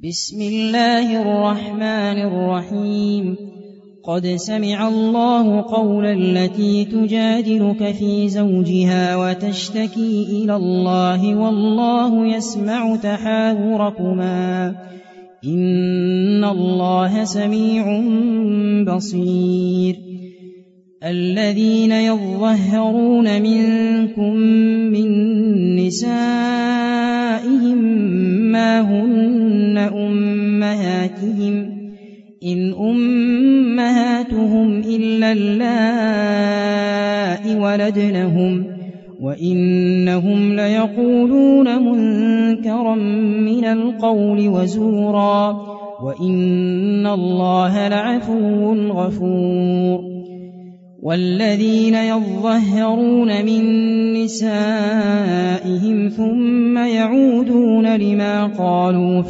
بسم الله الرحمن الرحيم قد سمع الله قول التي تجادلك في زوجها وتشتكي إلى الله والله يسمع تحاوركما إن الله سميع بصير الذين يظهرون منكم من نسائهم ما هن أمهاتهم إن أمهاتهم إلا اللائي ولدنهم وإنهم ليقولون منكرا من القول وزورا وإن الله لعفو غفور والذين يظهرون من نسائهم ثم يعودون لما قالوا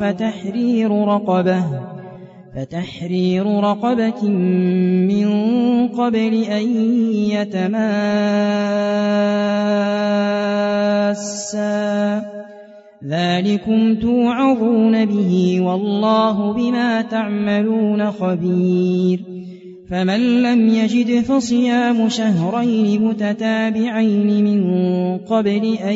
فتحرير رقبة من قبل أن يتماسا ذلكم توعظون به والله بما تعملون خبير فمن لم يجد فصيام شهرين متتابعين من قبل أن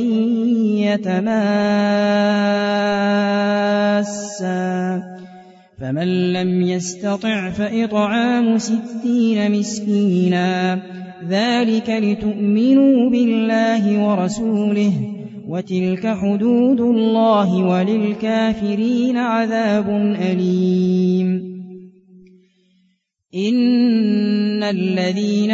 يتماسا فمن لم يستطع فإطعام 60 مسكينا ذلك لتؤمنوا بالله ورسوله وتلك حدود الله وللكافرين عذاب أليم إن الذين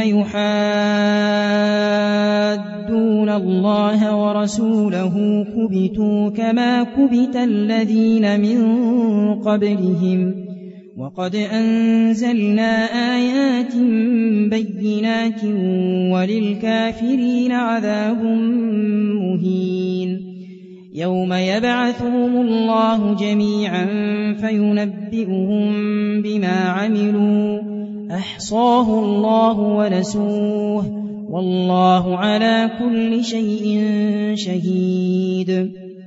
يحادون الله ورسوله كبتوا كما كبت الذين من قبلهم وقد أنزلنا آيات بينات وللكافرين عذاب مهين يوم يبعثهم الله جميعا فينبئهم بما عملوا أحصاه الله ونسوه والله على كل شيء شهيد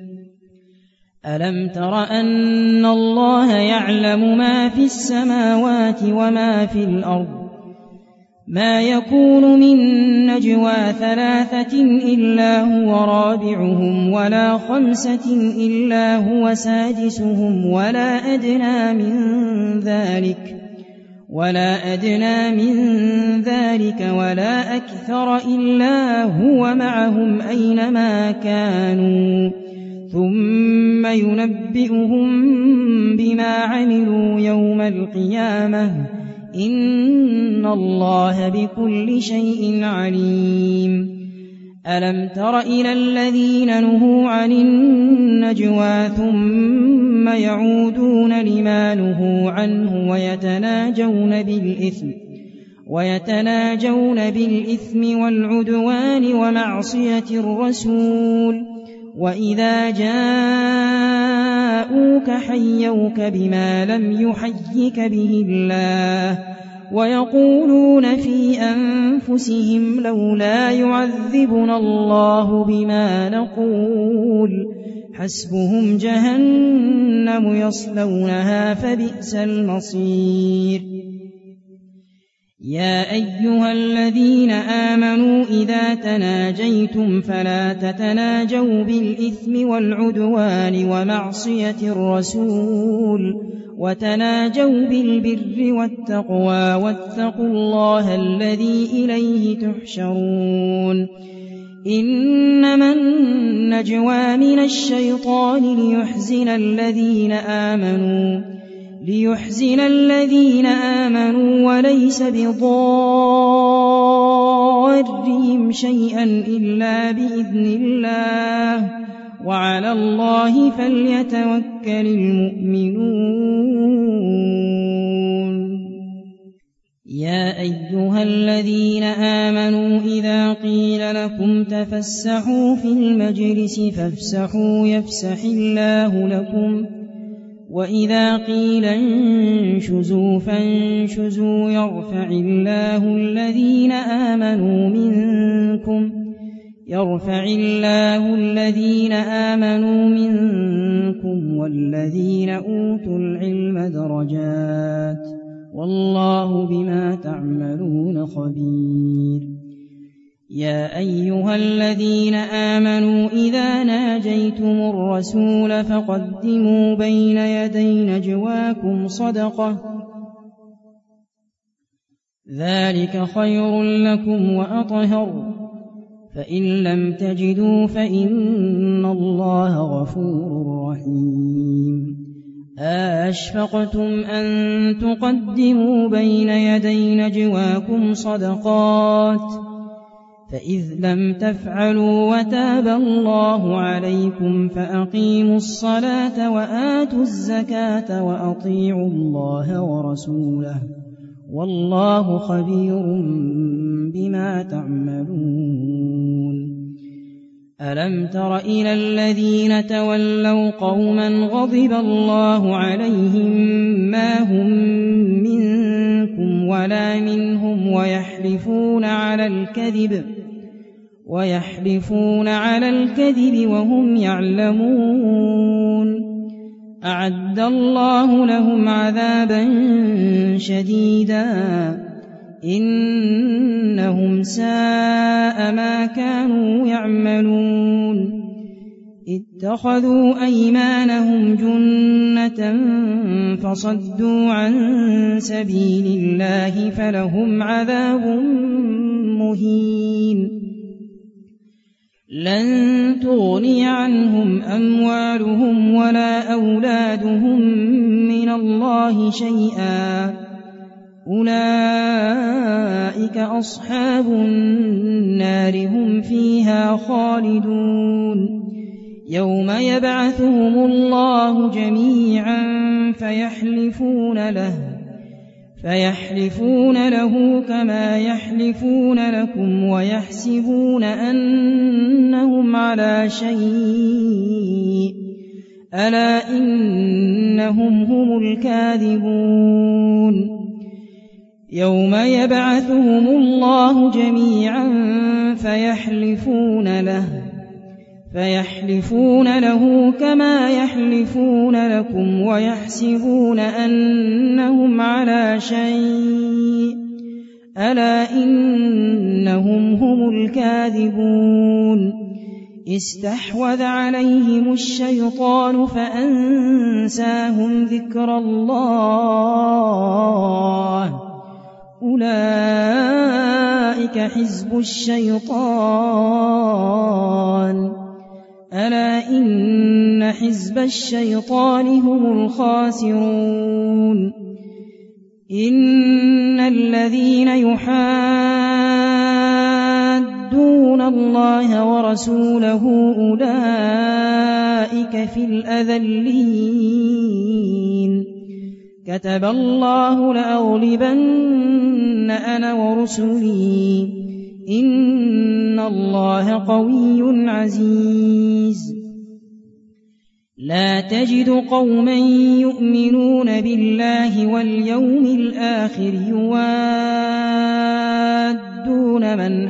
ألم تر أن الله يعلم ما في السماوات وما في الأرض ما يكون من نجوى 3 إلا هو رابعهم ولا 5 إلا هو سادسهم ولا أدنى من ذلك ولا أكثر إلا هو معهم أينما كانوا ثم ينبئهم بما عملوا يوم القيامة إن الله بكل شيء عليم ألم تر إلى الذين نهوا عن النجوى ثم يعودون لما نهوا عنه ويتناجون بالإثم والعدوان ومعصية الرسول وإذا جاءوك حيوك بما لم يحيك به الله ويقولون في أنفسهم لولا يعذبنا الله بما نقول حسبهم جهنم يصلونها فبئس المصير يا أيها الذين آمنوا إذا تناجيتم فلا تتناجوا بالإثم والعدوان ومعصية الرسول وتناجوا بالبر والتقوى واتقوا الله الذي إليه تحشرون إنما النجوى من الشيطان ليحزن الذين آمنوا وليس بضارهم شيئا إلا بإذن الله وعلى الله فليتوكل المؤمنون يا أيها الذين آمنوا إذا قيل لكم تفسحوا في المجلس فافسحوا يفسح الله لكم وإذا قيل انشزوا فانشزوا يرفع الله الذين آمنوا منكم يرفع الله الذين آمنوا منكم والذين أوتوا العلم درجات والله بما تعملون خبير. يا أيها الذين آمنوا إذا ناجيتم الرسول فقدموا بين يدي نجواكم صدقة ذلك خير لكم وأطهر فإن لم تجدوا فإن الله غفور رحيم. أشفقتم أن تقدموا بين يدي نجواكم صدقات فإذ لم تفعلوا وتاب الله عليكم فأقيموا الصلاة وآتوا الزكاة وأطيعوا الله ورسوله والله خبير بما تعملون. ألم تر إلى الذين تولوا قوما غضب الله عليهم ما هم منكم ولا منهم ويحلفون على الكذب وهم يعلمون. أعد الله لهم عذابا شديدا إنهم ساء ما كانوا يعملون. اتخذوا أيمانهم جنة فصدوا عن سبيل الله فلهم عذاب مهين. لن تغني عنهم أموالهم ولا أولادهم من الله شيئا أولئك أصحاب النار هم فيها خالدون. يوم يبعثهم الله جميعا فيحلفون له كما يحلفون لكم ويحسبون أنهم على شيء ألا إنهم هم الكاذبون. يوم يبعثهم الله جميعا فيحلفون له كما يحلفون لكم ويحسبون أنهم على شيء ألا إنهم هم الكاذبون. استحوذ عليهم الشيطان فأنساهم ذكر الله أولئك حزب الشيطان ألا إن حزب الشيطان هم الخاسرون. إن الذين يحادون الله ورسوله أولئك في الأذلين. كتب الله لأغلبن أنا ورسلي إن الله قوي عزيز. لا تجد قوما يؤمنون بالله واليوم الآخر يوادون من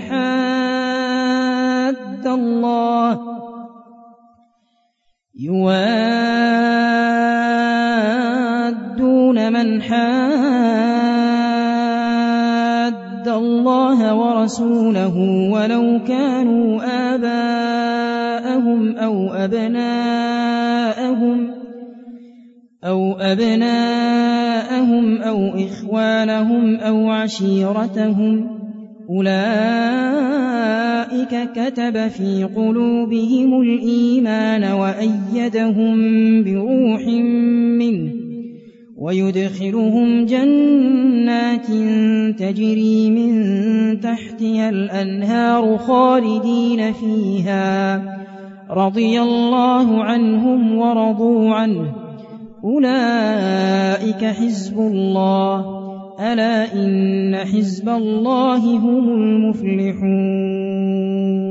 حاد الله ورسوله ولو كانوا آباءهم أو أبناءهم أو إخوانهم أو عشيرتهم أولئك كتب في قلوبهم الإيمان وأيدهم بروح منه ويدخلهم جنات تجري من تحتها الأنهار خالدين فيها رضي الله عنهم ورضوا عنه أولئك حزب الله ألا إن حزب الله هم المفلحون.